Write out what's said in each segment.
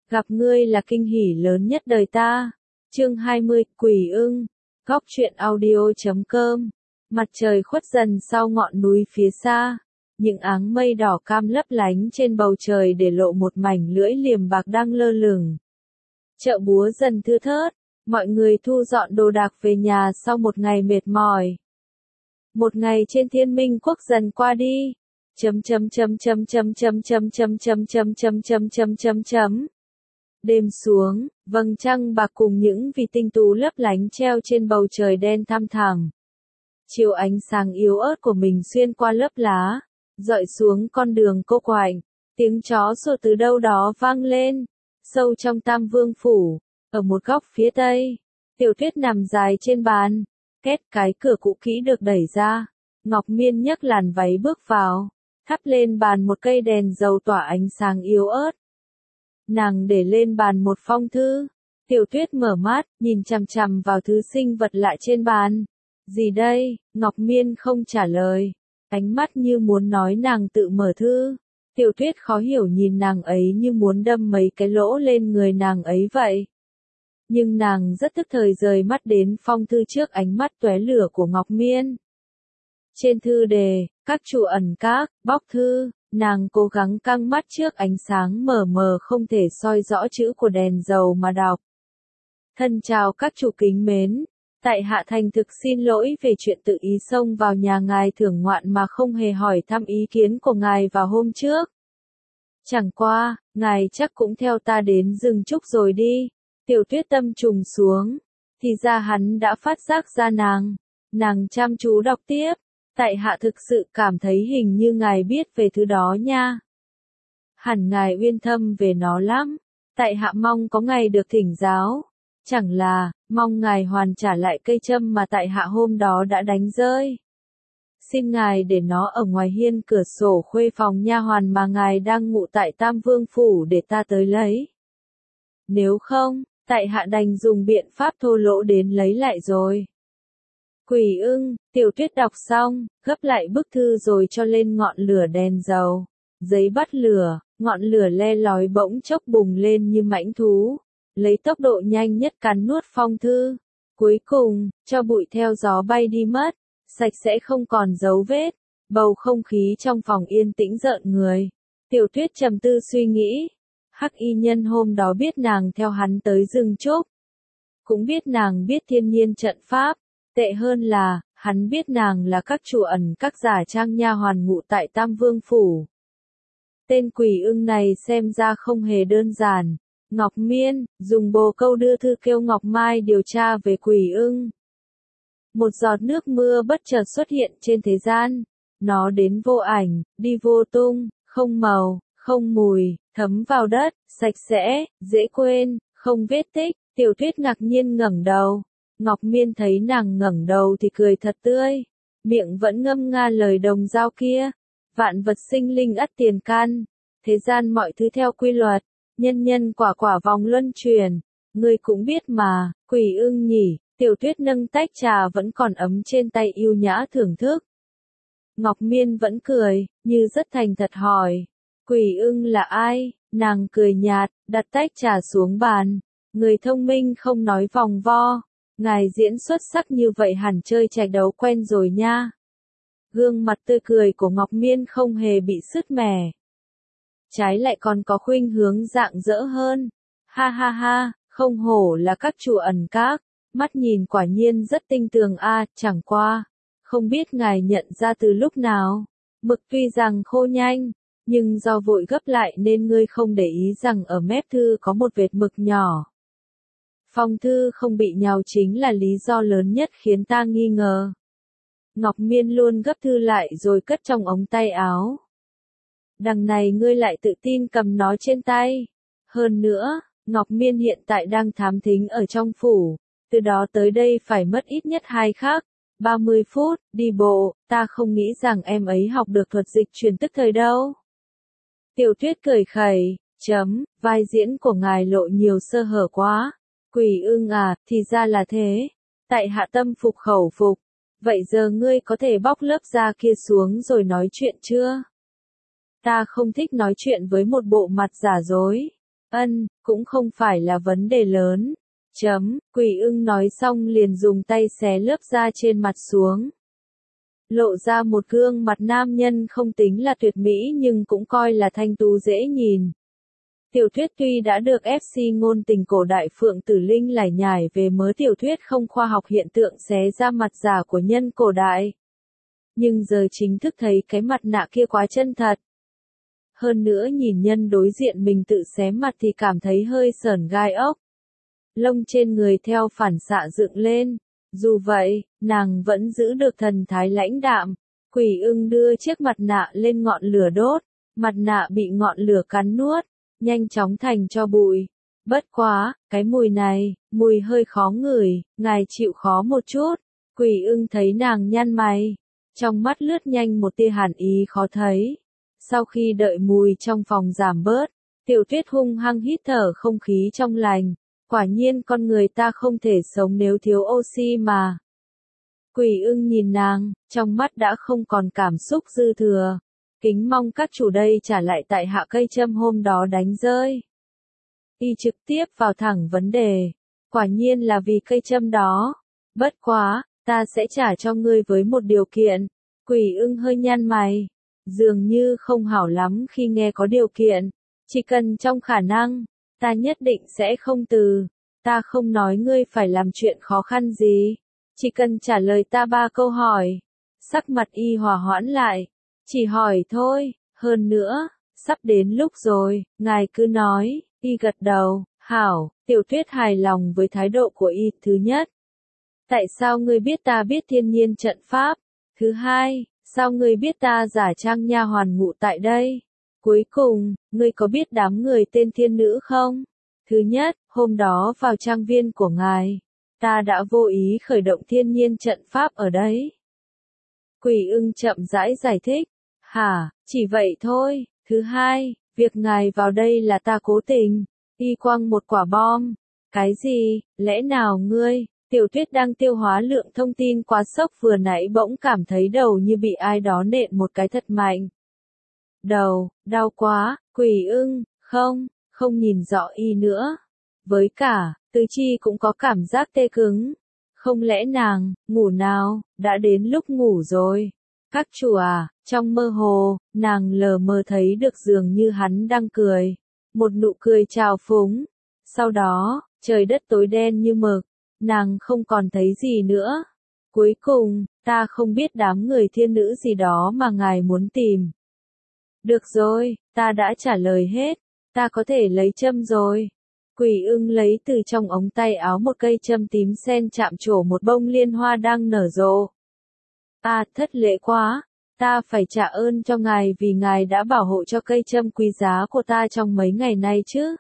Gặp ngươi là kinh hỉ lớn nhất đời ta. Chương 20, Quỷ ưng. Góc truyện audio.com. Mặt trời khuất dần sau ngọn núi phía xa. Những áng mây đỏ cam lấp lánh trên bầu trời để lộ một mảnh lưỡi liềm bạc đang lơ lửng. Chợ búa dần thưa thớt, mọi người thu dọn đồ đạc về nhà sau một ngày mệt mỏi. Một ngày trên Thiên Minh Quốc dần qua đi. Đêm xuống, vầng trăng bạc cùng những vì tinh tú lấp lánh treo trên bầu trời đen thăm thẳm. Chiếu ánh sáng yếu ớt của mình xuyên qua lớp lá, dọi xuống con đường cô quạnh, tiếng chó sủa từ đâu đó vang lên. Sâu trong Tam Vương phủ, ở một góc phía tây, Tiểu Tuyết nằm dài trên bàn, két cái cửa cũ kỹ được đẩy ra. Ngọc Miên nhấc làn váy bước vào, thắp lên bàn một cây đèn dầu tỏa ánh sáng yếu ớt. Nàng để lên bàn một phong thư. Tiểu Tuyết mở mắt, nhìn chằm chằm vào thứ sinh vật lạ trên bàn. Gì đây? Ngọc Miên không trả lời. Ánh mắt như muốn nói nàng tự mở thư. Tiểu Tuyết khó hiểu nhìn nàng ấy như muốn đâm mấy cái lỗ lên người nàng ấy vậy. Nhưng nàng rất tức thời rời mắt đến phong thư trước ánh mắt tóe lửa của Ngọc Miên. Trên thư đề, các chủ ẩn các, bóc thư, nàng cố gắng căng mắt trước ánh sáng mờ mờ không thể soi rõ chữ của đèn dầu mà đọc. Thân chào các chủ kính mến, tại hạ thành thực xin lỗi về chuyện tự ý xông vào nhà ngài thưởng ngoạn mà không hề hỏi thăm ý kiến của ngài vào hôm trước. Chẳng qua, ngài chắc cũng theo ta đến rừng trúc rồi đi. Tiểu Tuyết tâm trùng xuống, thì ra hắn đã phát giác ra nàng chăm chú đọc tiếp. Tại hạ thực sự cảm thấy hình như ngài biết về thứ đó nha. Hẳn ngài uyên thâm về nó lắm. Tại hạ mong có ngày được thỉnh giáo. Chẳng là, mong ngài hoàn trả lại cây châm mà tại hạ hôm đó đã đánh rơi. Xin ngài để nó ở ngoài hiên cửa sổ khuê phòng nha hoàn mà ngài đang ngụ tại Tam Vương phủ để ta tới lấy. Nếu không, tại hạ đành dùng biện pháp thô lỗ đến lấy lại rồi. Quỷ ưng. Tiểu Tuyết đọc xong, gấp lại bức thư rồi cho lên ngọn lửa đèn dầu. Giấy bắt lửa, ngọn lửa le lói bỗng chốc bùng lên như mãnh thú. Lấy tốc độ nhanh nhất cắn nuốt phong thư. Cuối cùng, cho bụi theo gió bay đi mất, sạch sẽ không còn dấu vết. Bầu không khí trong phòng yên tĩnh rợn người. Tiểu Tuyết trầm tư suy nghĩ. Hắc y nhân hôm đó biết nàng theo hắn tới rừng trúc. Cũng biết nàng biết thiên nhiên trận pháp. Tệ hơn là, hắn biết nàng là các chủ ẩn các giả trang nha hoàn ngụ tại Tam Vương phủ. Tên quỷ ưng này xem ra không hề đơn giản. Ngọc Miên, dùng bồ câu đưa thư kêu Ngọc Mai điều tra về quỷ ưng. Một giọt nước mưa bất chợt xuất hiện trên thế gian. Nó đến vô ảnh, đi vô tung, không màu, không mùi, thấm vào đất, sạch sẽ, dễ quên, không vết tích. Tiểu Tuyết ngạc nhiên ngẩng đầu. Ngọc Miên thấy nàng ngẩng đầu thì cười thật tươi, miệng vẫn ngâm nga lời đồng dao kia. Vạn vật sinh linh ắt tiền căn, thế gian mọi thứ theo quy luật, nhân nhân quả quả vòng luân chuyển. Ngươi cũng biết mà, quỷ ưng nhỉ. Tiểu Tuyết nâng tách trà vẫn còn ấm trên tay yêu nhã thưởng thức. Ngọc Miên vẫn cười, như rất thành thật hỏi. Quỷ ưng là ai? Nàng cười nhạt, đặt tách trà xuống bàn. Người thông minh không nói vòng vo. Ngài diễn xuất sắc như vậy hẳn chơi trạch đấu quen rồi nha. Gương mặt tươi cười của Ngọc Miên không hề bị sứt mẻ. Trái lại còn có khuynh hướng rạng rỡ hơn. Ha ha ha, không hổ là các chủ ẩn các. Mắt nhìn quả nhiên rất tinh tường chẳng qua. Không biết ngài nhận ra từ lúc nào. Mực tuy rằng khô nhanh, nhưng do vội gấp lại nên ngươi không để ý rằng ở mép thư có một vệt mực nhỏ. Phong thư không bị nhào chính là lý do lớn nhất khiến ta nghi ngờ. Ngọc Miên luôn gấp thư lại rồi cất trong ống tay áo. Đằng này ngươi lại tự tin cầm nó trên tay. Hơn nữa, Ngọc Miên hiện tại đang thám thính ở trong phủ. Từ đó tới đây phải mất ít nhất 30 phút, đi bộ. Ta không nghĩ rằng em ấy học được thuật dịch chuyển tức thời đâu. Tiểu Tuyết cười khẩy, vai diễn của ngài lộ nhiều sơ hở quá. Quỷ ưng thì ra là thế. Tại hạ tâm phục khẩu phục. Vậy giờ ngươi có thể bóc lớp da kia xuống rồi nói chuyện chưa? Ta không thích nói chuyện với một bộ mặt giả dối. Cũng không phải là vấn đề lớn. Quỷ ưng nói xong liền dùng tay xé lớp da trên mặt xuống. Lộ ra một gương mặt nam nhân không tính là tuyệt mỹ nhưng cũng coi là thanh tú dễ nhìn. Tiểu thuyết tuy đã được FC ngôn tình cổ đại Phượng Tử Linh lải nhải về mớ tiểu thuyết không khoa học hiện tượng xé ra mặt giả của nhân cổ đại. Nhưng giờ chính thức thấy cái mặt nạ kia quá chân thật. Hơn nữa nhìn nhân đối diện mình tự xé mặt thì cảm thấy hơi sởn gai ốc. Lông trên người theo phản xạ dựng lên. Dù vậy, nàng vẫn giữ được thần thái lãnh đạm. Quỷ ưng đưa chiếc mặt nạ lên ngọn lửa đốt. Mặt nạ bị ngọn lửa cắn nuốt, nhanh chóng thành tro bụi. Bất quá, cái mùi này, mùi hơi khó ngửi, ngài chịu khó một chút. Quỷ ưng thấy nàng nhăn mày. Trong mắt lướt nhanh một tia hàn ý khó thấy. Sau khi đợi mùi trong phòng giảm bớt, Tiểu Tuyết hung hăng hít thở không khí trong lành. Quả nhiên con người ta không thể sống nếu thiếu oxy mà. Quỷ ưng nhìn nàng, trong mắt đã không còn cảm xúc dư thừa. Kính mong các chủ đây trả lại tại hạ cây châm hôm đó đánh rơi. Y trực tiếp vào thẳng vấn đề. Quả nhiên là vì cây châm đó. Bất quá, ta sẽ trả cho ngươi với một điều kiện. Quỷ ưng hơi nhăn mày. Dường như không hảo lắm khi nghe có điều kiện. Chỉ cần trong khả năng, ta nhất định sẽ không từ. Ta không nói ngươi phải làm chuyện khó khăn gì. Chỉ cần trả lời ta 3 câu hỏi. Sắc mặt y hòa hoãn lại. Chỉ hỏi thôi, hơn nữa, sắp đến lúc rồi, ngài cứ nói. Y gật đầu, hảo, Tiểu Tuyết hài lòng với thái độ của y. Thứ nhất, tại sao ngươi biết ta biết thiên nhiên trận pháp? Thứ hai, sao ngươi biết ta giả trang nha hoàn ngụ tại đây? Cuối cùng, ngươi có biết đám người tên thiên nữ không? Thứ nhất, hôm đó vào trang viên của ngài, ta đã vô ý khởi động thiên nhiên trận pháp ở đấy. Quỷ ưng chậm rãi giải thích. Hả, chỉ vậy thôi. Thứ hai, việc ngài vào đây là ta cố tình. Y quăng một quả bom. Cái gì, lẽ nào ngươi? Tiểu Tuyết đang tiêu hóa lượng thông tin quá sốc vừa nãy bỗng cảm thấy đầu như bị ai đó nện một cái thật mạnh. Đầu, đau quá, quỷ ưng, không nhìn rõ y nữa. Với cả, tứ chi cũng có cảm giác tê cứng. Không lẽ nàng, ngủ nào, đã đến lúc ngủ rồi. Các chủ à, trong mơ hồ, nàng lờ mơ thấy được dường như hắn đang cười. Một nụ cười trào phúng. Sau đó, trời đất tối đen như mực. Nàng không còn thấy gì nữa. Cuối cùng, ta không biết đám người thiên nữ gì đó mà ngài muốn tìm. Được rồi, ta đã trả lời hết. Ta có thể lấy châm rồi. Quỷ ưng lấy từ trong ống tay áo một cây châm tím sen chạm trổ một bông liên hoa đang nở rộ. Thất lễ quá. Ta phải trả ơn cho ngài vì ngài đã bảo hộ cho cây châm quý giá của ta trong mấy ngày nay chứ.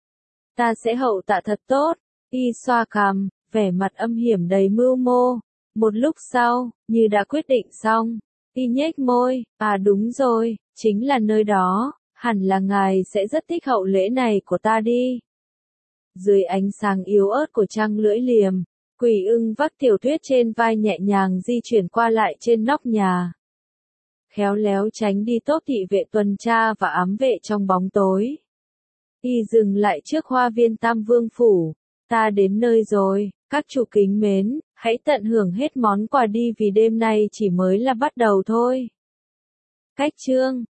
Ta sẽ hậu tạ thật tốt. Y xoa cằm, vẻ mặt âm hiểm đầy mưu mô. Một lúc sau, như đã quyết định xong, y nhếch môi. Đúng rồi, chính là nơi đó. Hẳn là ngài sẽ rất thích hậu lễ này của ta đi. Dưới ánh sáng yếu ớt của trăng lưỡi liềm, Quỷ ưng vác Tiểu Tuyết trên vai nhẹ nhàng di chuyển qua lại trên nóc nhà. Khéo léo tránh đi tốp thị vệ tuần tra và ám vệ trong bóng tối. Y dừng lại trước hoa viên Tam Vương Phủ. Ta đến nơi rồi, các chủ kính mến, hãy tận hưởng hết món quà đi vì đêm nay chỉ mới là bắt đầu thôi. Cách chương